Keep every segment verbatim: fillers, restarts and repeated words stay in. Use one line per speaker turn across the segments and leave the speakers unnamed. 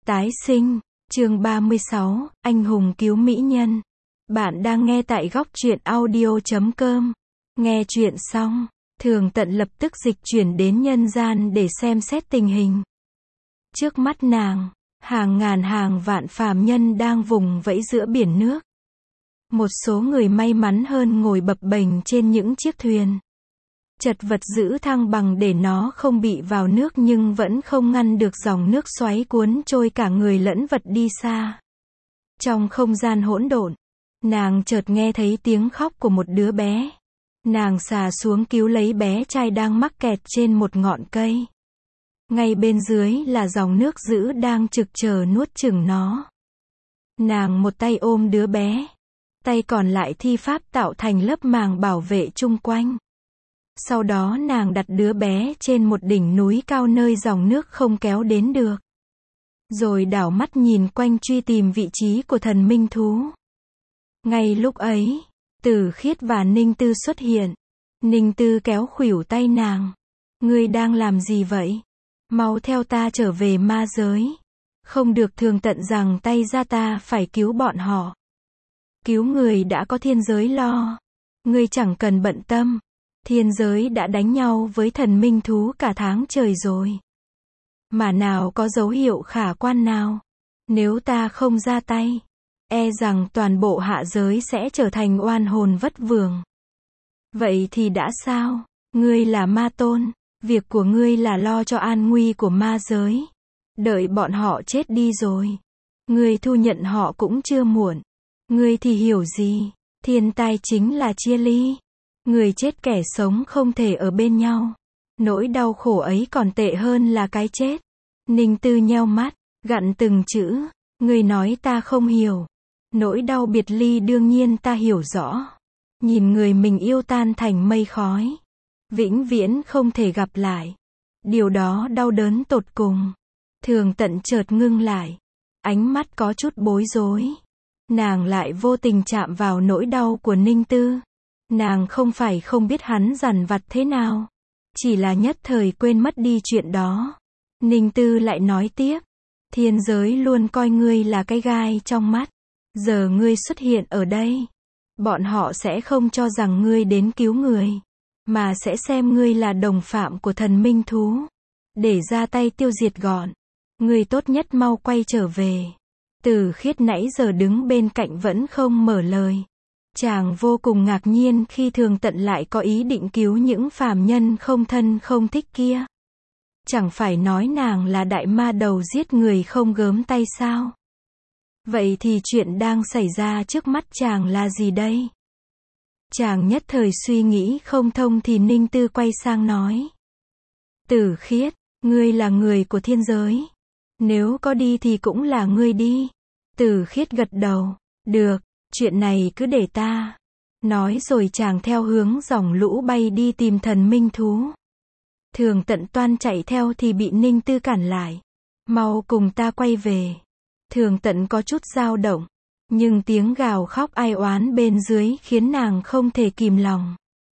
Tái sinh, chương ba mươi sáu, anh hùng cứu mỹ nhân. Bạn đang nghe tại góc truyện audio chấm com. Nghe chuyện xong, Thường Tận lập tức dịch chuyển đến nhân gian để xem xét tình hình. Trước mắt nàng, hàng ngàn hàng vạn phàm nhân đang vùng vẫy giữa biển nước. Một số người may mắn hơn ngồi bập bềnh trên những chiếc thuyền. Chật vật giữ thăng bằng để nó không bị vào nước nhưng vẫn không ngăn được dòng nước xoáy cuốn trôi cả người lẫn vật đi xa. Trong không gian hỗn độn, nàng chợt nghe thấy tiếng khóc của một đứa bé. Nàng xà xuống cứu lấy bé trai đang mắc kẹt trên một ngọn cây. Ngay bên dưới là dòng nước dữ đang trực chờ nuốt chửng nó. Nàng một tay ôm đứa bé, tay còn lại thi pháp tạo thành lớp màng bảo vệ chung quanh. Sau đó nàng đặt đứa bé trên một đỉnh núi cao nơi dòng nước không kéo đến được. Rồi đảo mắt nhìn quanh truy tìm vị trí của thần minh thú. Ngay lúc ấy, Tử Khiết và Ninh Tư xuất hiện. Ninh Tư kéo khuỷu tay nàng. Ngươi đang làm gì vậy? Mau theo ta trở về ma giới. Không được. Thường Tận rằng tay ra, ta phải cứu bọn họ. Cứu người đã có thiên giới lo. Ngươi chẳng cần bận tâm. Thiên giới đã đánh nhau với thần minh thú cả tháng trời rồi. Mà nào có dấu hiệu khả quan nào. Nếu ta không ra tay, e rằng toàn bộ hạ giới sẽ trở thành oan hồn vất vưởng. Vậy thì đã sao? Ngươi là ma tôn. Việc của ngươi là lo cho an nguy của ma giới. Đợi bọn họ chết đi rồi, ngươi thu nhận họ cũng chưa muộn. Ngươi thì hiểu gì? Thiên tai chính là chia ly. Người chết kẻ sống không thể ở bên nhau. Nỗi đau khổ ấy còn tệ hơn là cái chết. Ninh Tư nheo mắt, gặn từng chữ. Người nói ta không hiểu. Nỗi đau biệt ly đương nhiên ta hiểu rõ. Nhìn người mình yêu tan thành mây khói, vĩnh viễn không thể gặp lại. Điều đó đau đớn tột cùng. Thường Tận chợt ngưng lại. Ánh mắt có chút bối rối. Nàng lại vô tình chạm vào nỗi đau của Ninh Tư. Nàng không phải không biết hắn dằn vặt thế nào. Chỉ là nhất thời quên mất đi chuyện đó. Ninh Tư lại nói tiếp. Thiên giới luôn coi ngươi là cái gai trong mắt. Giờ ngươi xuất hiện ở đây, bọn họ sẽ không cho rằng ngươi đến cứu người, mà sẽ xem ngươi là đồng phạm của thần minh thú, để ra tay tiêu diệt gọn. Ngươi tốt nhất mau quay trở về. Tử Khiết nãy giờ đứng bên cạnh vẫn không mở lời. Chàng vô cùng ngạc nhiên khi Thường Tận lại có ý định cứu những phàm nhân không thân không thích kia. Chẳng phải nói nàng là đại ma đầu giết người không gớm tay sao? Vậy thì chuyện đang xảy ra trước mắt chàng là gì đây? Chàng nhất thời suy nghĩ không thông thì Ninh Tư quay sang nói. Tử Khiết, ngươi là người của thiên giới. Nếu có đi thì cũng là ngươi đi. Tử Khiết gật đầu. Được. Chuyện này cứ để ta. Nói rồi chàng theo hướng dòng lũ bay đi tìm thần minh thú. Thường Tận toan chạy theo thì bị Ninh Tư cản lại. Mau cùng ta quay về. Thường Tận có chút dao động. Nhưng tiếng gào khóc ai oán bên dưới khiến nàng không thể kìm lòng.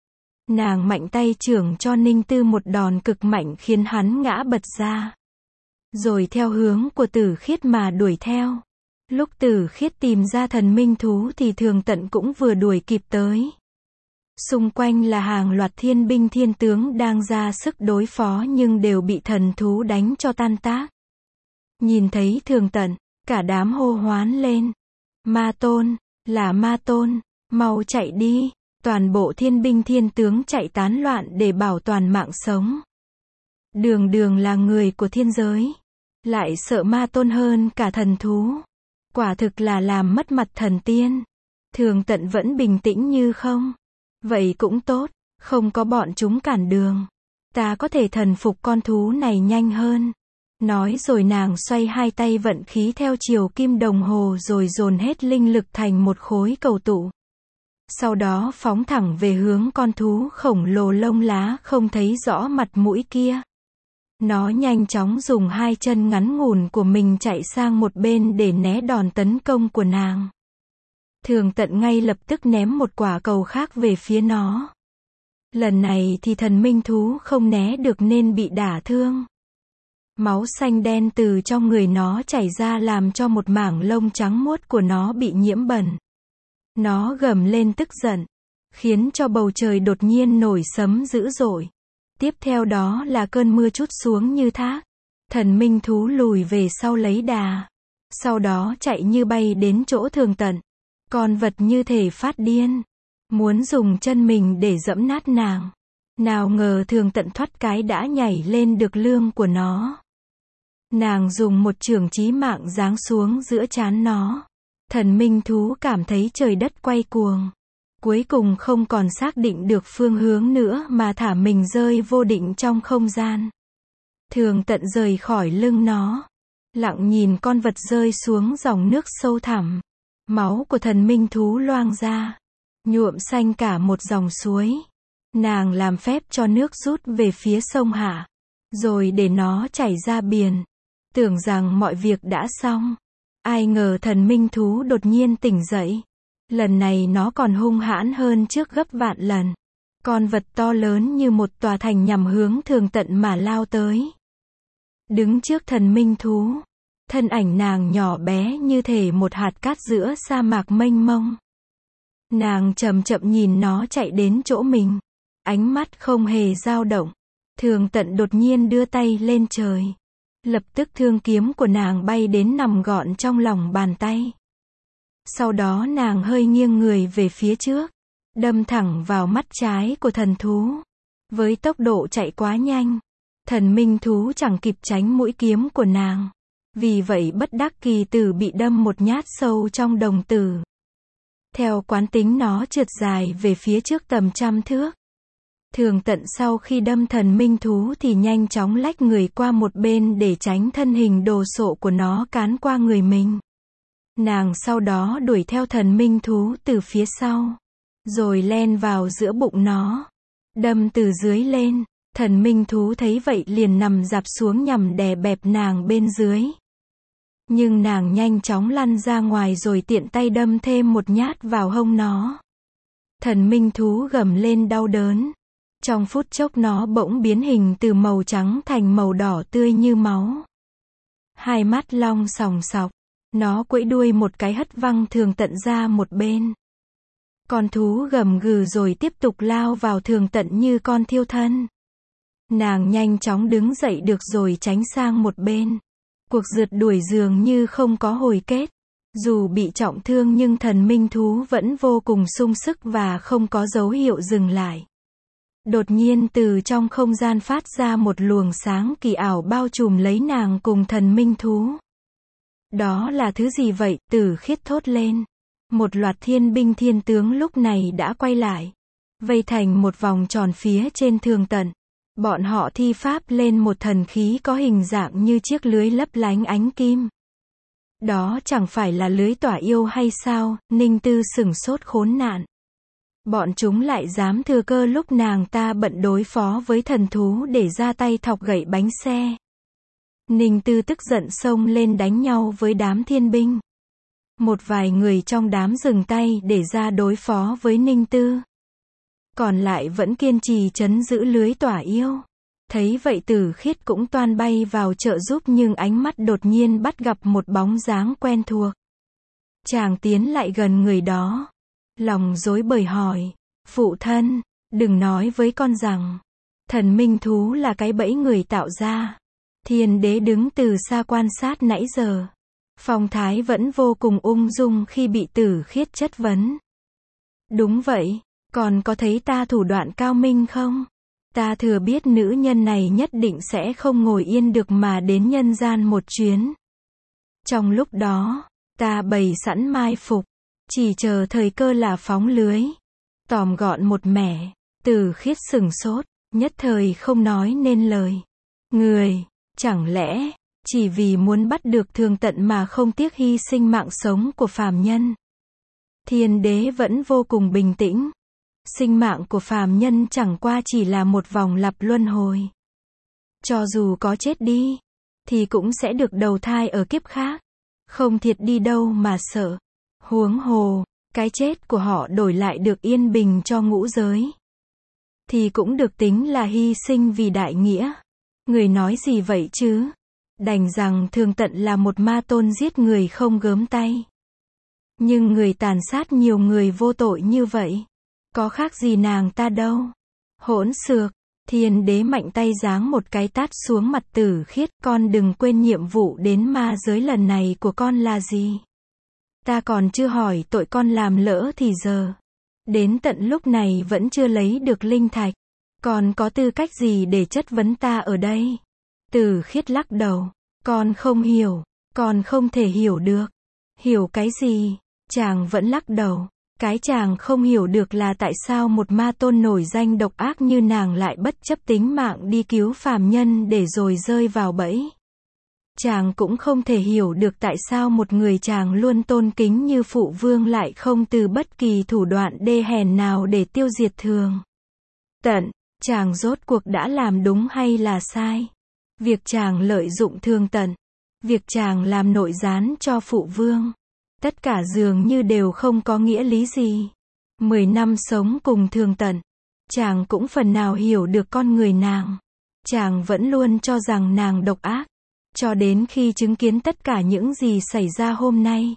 Nàng mạnh tay chưởng cho Ninh Tư một đòn cực mạnh khiến hắn ngã bật ra. Rồi theo hướng của Tử Khiết mà đuổi theo. Lúc Tử Khiết tìm ra thần minh thú thì Thường Tận cũng vừa đuổi kịp tới. Xung quanh là hàng loạt thiên binh thiên tướng đang ra sức đối phó nhưng đều bị thần thú đánh cho tan tác. Nhìn thấy Thường Tận, cả đám hô hoán lên. Ma tôn, là ma tôn, mau chạy đi. Toàn bộ thiên binh thiên tướng chạy tán loạn để bảo toàn mạng sống. Đường đường là người của thiên giới, lại sợ ma tôn hơn cả thần thú. Quả thực là làm mất mặt thần tiên. Thường Tận vẫn bình tĩnh như không. Vậy cũng tốt, không có bọn chúng cản đường. Ta có thể thần phục con thú này nhanh hơn. Nói rồi nàng xoay hai tay vận khí theo chiều kim đồng hồ rồi dồn hết linh lực thành một khối cầu tụ. Sau đó phóng thẳng về hướng con thú khổng lồ lông lá không thấy rõ mặt mũi kia. Nó nhanh chóng dùng hai chân ngắn ngủn của mình chạy sang một bên để né đòn tấn công của nàng. Thường Tận ngay lập tức ném một quả cầu khác về phía nó. Lần này thì thần minh thú không né được nên bị đả thương. Máu xanh đen từ trong người nó chảy ra làm cho một mảng lông trắng muốt của nó bị nhiễm bẩn. Nó gầm lên tức giận, khiến cho bầu trời đột nhiên nổi sấm dữ dội. Tiếp theo đó là cơn mưa trút xuống như thác. Thần minh thú lùi về sau lấy đà. Sau đó chạy như bay đến chỗ Thường Tận. Con vật như thể phát điên, muốn dùng chân mình để giẫm nát nàng. Nào ngờ Thường Tận thoát cái đã nhảy lên được lưng của nó. Nàng dùng một chưởng chí mạng giáng xuống giữa trán nó. Thần minh thú cảm thấy trời đất quay cuồng. Cuối cùng không còn xác định được phương hướng nữa mà thả mình rơi vô định trong không gian. Thường Tận rời khỏi lưng nó, lặng nhìn con vật rơi xuống dòng nước sâu thẳm. Máu của thần minh thú loang ra, nhuộm xanh cả một dòng suối. Nàng làm phép cho nước rút về phía sông hạ, rồi để nó chảy ra biển. Tưởng rằng mọi việc đã xong. Ai ngờ thần minh thú đột nhiên tỉnh dậy. Lần này nó còn hung hãn hơn trước gấp vạn lần. Con vật to lớn như một tòa thành nhằm hướng Thường Tận mà lao tới. Đứng trước thần minh thú, thân ảnh nàng nhỏ bé như thể một hạt cát giữa sa mạc mênh mông. Nàng chậm chậm nhìn nó chạy đến chỗ mình, ánh mắt không hề dao động. Thường Tận đột nhiên đưa tay lên trời. Lập tức thương kiếm của nàng bay đến nằm gọn trong lòng bàn tay. Sau đó nàng hơi nghiêng người về phía trước, đâm thẳng vào mắt trái của thần thú. Với tốc độ chạy quá nhanh, thần minh thú chẳng kịp tránh mũi kiếm của nàng. Vì vậy bất đắc kỳ tử bị đâm một nhát sâu trong đồng tử. Theo quán tính nó trượt dài về phía trước tầm trăm thước. Thường Tận sau khi đâm thần minh thú thì nhanh chóng lách người qua một bên để tránh thân hình đồ sộ của nó cán qua người mình. Nàng sau đó đuổi theo thần minh thú từ phía sau, rồi len vào giữa bụng nó, đâm từ dưới lên. Thần minh thú thấy vậy liền nằm dạp xuống nhằm đè bẹp nàng bên dưới. Nhưng nàng nhanh chóng lăn ra ngoài rồi tiện tay đâm thêm một nhát vào hông nó. Thần minh thú gầm lên đau đớn. Trong phút chốc nó bỗng biến hình từ màu trắng thành màu đỏ tươi như máu. Hai mắt long sòng sọc. Nó quẫy đuôi một cái hất văng Thường Tận ra một bên. Con thú gầm gừ rồi tiếp tục lao vào Thường Tận như con thiêu thân. Nàng nhanh chóng đứng dậy được rồi tránh sang một bên. Cuộc rượt đuổi dường như không có hồi kết. Dù bị trọng thương nhưng thần minh thú vẫn vô cùng sung sức và không có dấu hiệu dừng lại. Đột nhiên từ trong không gian phát ra một luồng sáng kỳ ảo bao trùm lấy nàng cùng thần minh thú. Đó là thứ gì vậy? Tử Khiết thốt lên. Một loạt thiên binh thiên tướng lúc này đã quay lại, vây thành một vòng tròn phía trên Thường Tận. Bọn họ thi pháp lên một thần khí có hình dạng như chiếc lưới lấp lánh ánh kim. Đó chẳng phải là lưới tỏa yêu hay sao? Ninh Tư sửng sốt khốn nạn. Bọn chúng lại dám thừa cơ lúc nàng ta bận đối phó với thần thú để ra tay thọc gậy bánh xe. Ninh Tư tức giận xông lên đánh nhau với đám thiên binh. Một vài người trong đám dừng tay để ra đối phó với Ninh Tư. Còn lại vẫn kiên trì trấn giữ lưới tỏa yêu. Thấy vậy Tử Khiết cũng toan bay vào trợ giúp nhưng ánh mắt đột nhiên bắt gặp một bóng dáng quen thuộc. Chàng tiến lại gần người đó. Lòng rối bời hỏi, phụ thân, đừng nói với con rằng, thần minh thú là cái bẫy người tạo ra. Thiên đế đứng từ xa quan sát nãy giờ. Phong thái vẫn vô cùng ung dung khi bị Tử Khiết chất vấn. Đúng vậy, còn có thấy ta thủ đoạn cao minh không? Ta thừa biết nữ nhân này nhất định sẽ không ngồi yên được mà đến nhân gian một chuyến. Trong lúc đó, ta bày sẵn mai phục, chỉ chờ thời cơ là phóng lưới. Tóm gọn một mẻ. Tử Khiết sửng sốt, nhất thời không nói nên lời. Người, chẳng lẽ chỉ vì muốn bắt được Thường Tận mà không tiếc hy sinh mạng sống của phàm nhân? Thiên đế vẫn vô cùng bình tĩnh. Sinh mạng của phàm nhân chẳng qua chỉ là một vòng lặp luân hồi. Cho dù có chết đi, thì cũng sẽ được đầu thai ở kiếp khác. Không thiệt đi đâu mà sợ. Huống hồ, cái chết của họ đổi lại được yên bình cho ngũ giới, thì cũng được tính là hy sinh vì đại nghĩa. Người nói gì vậy chứ? Đành rằng Thường Tận là một ma tôn giết người không gớm tay. Nhưng người tàn sát nhiều người vô tội như vậy, có khác gì nàng ta đâu. Hỗn xược, Thiên Đế mạnh tay giáng một cái tát xuống mặt Tử Khiết, con đừng quên nhiệm vụ đến ma giới lần này của con là gì. Ta còn chưa hỏi tội con làm lỡ thì giờ. Đến tận lúc này vẫn chưa lấy được linh thạch. Con có tư cách gì để chất vấn ta ở đây? Tử Khiết lắc đầu. Con không hiểu. Con không thể hiểu được. Hiểu cái gì? Chàng vẫn lắc đầu. Cái chàng không hiểu được là tại sao một ma tôn nổi danh độc ác như nàng lại bất chấp tính mạng đi cứu phàm nhân để rồi rơi vào bẫy. Chàng cũng không thể hiểu được tại sao một người chàng luôn tôn kính như phụ vương lại không từ bất kỳ thủ đoạn đê hèn nào để tiêu diệt Thường Tận. Chàng rốt cuộc đã làm đúng hay là sai? Việc chàng lợi dụng Thường Tận, việc chàng làm nội gián cho phụ vương, tất cả dường như đều không có nghĩa lý gì. Mười năm sống cùng Thường Tận, chàng cũng phần nào hiểu được con người nàng. Chàng vẫn luôn cho rằng nàng độc ác, cho đến khi chứng kiến tất cả những gì xảy ra hôm nay.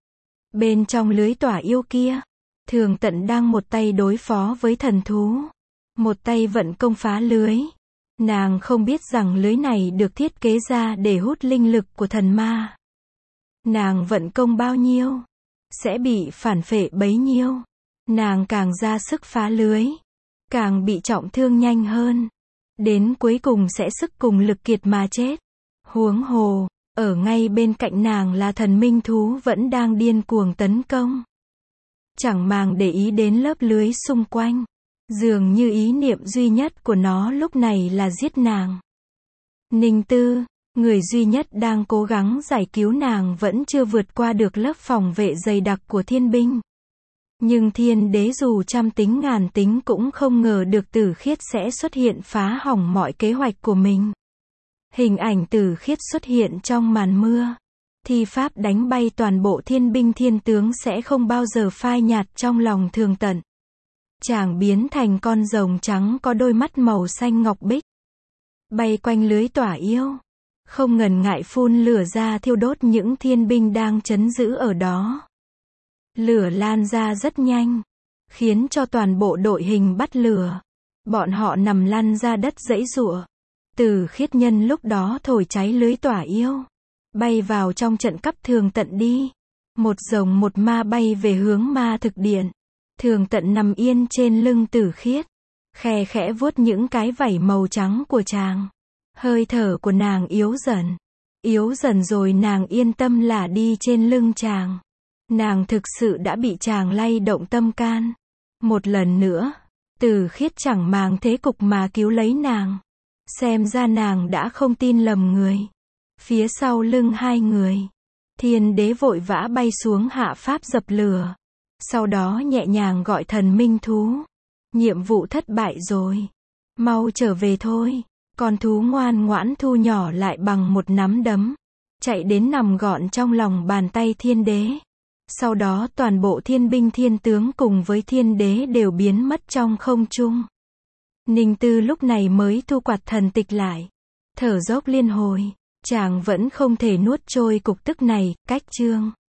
Bên trong lưới tỏa yêu kia, Thường Tận đang một tay đối phó với thần thú, một tay vận công phá lưới. Nàng không biết rằng lưới này được thiết kế ra để hút linh lực của thần ma. Nàng vận công bao nhiêu, sẽ bị phản phệ bấy nhiêu. Nàng càng ra sức phá lưới, càng bị trọng thương nhanh hơn. Đến cuối cùng sẽ sức cùng lực kiệt mà chết. Huống hồ, ở ngay bên cạnh nàng là thần minh thú vẫn đang điên cuồng tấn công. Chẳng màng để ý đến lớp lưới xung quanh. Dường như ý niệm duy nhất của nó lúc này là giết nàng. Ninh Tư, người duy nhất đang cố gắng giải cứu nàng vẫn chưa vượt qua được lớp phòng vệ dày đặc của thiên binh. Nhưng Thiên Đế dù trăm tính ngàn tính cũng không ngờ được Tử Khiết sẽ xuất hiện phá hỏng mọi kế hoạch của mình. Hình ảnh Tử Khiết xuất hiện trong màn mưa. Thi pháp đánh bay toàn bộ thiên binh thiên tướng sẽ không bao giờ phai nhạt trong lòng Thường Tận. Chàng biến thành con rồng trắng có đôi mắt màu xanh ngọc bích. Bay quanh lưới tỏa yêu. Không ngần ngại phun lửa ra thiêu đốt những thiên binh đang trấn giữ ở đó. Lửa lan ra rất nhanh, khiến cho toàn bộ đội hình bắt lửa. Bọn họ nằm lăn ra đất giãy giụa. Tử Khiết nhân lúc đó thổi cháy lưới tỏa yêu, bay vào trong trận cắp Thường Tận đi. Một rồng một ma bay về hướng ma thực điện. Thường Tận nằm yên trên lưng Tử Khiết, khe khẽ vuốt những cái vảy màu trắng của chàng. Hơi thở của nàng yếu dần, yếu dần rồi nàng yên tâm lả đi trên lưng chàng. Nàng thực sự đã bị chàng lay động tâm can. Một lần nữa, Tử Khiết chẳng màng thế cục mà cứu lấy nàng. Xem ra nàng đã không tin lầm người. Phía sau lưng hai người, Thiên Đế vội vã bay xuống hạ pháp dập lửa. Sau đó nhẹ nhàng gọi thần minh thú. Nhiệm vụ thất bại rồi. Mau trở về thôi. Con thú ngoan ngoãn thu nhỏ lại bằng một nắm đấm. Chạy đến nằm gọn trong lòng bàn tay Thiên Đế. Sau đó toàn bộ thiên binh thiên tướng cùng với Thiên Đế đều biến mất trong không trung. Ninh Tư lúc này mới thu quạt thần tịch lại. Thở dốc liên hồi. Chàng vẫn không thể nuốt trôi cục tức này, cách chương.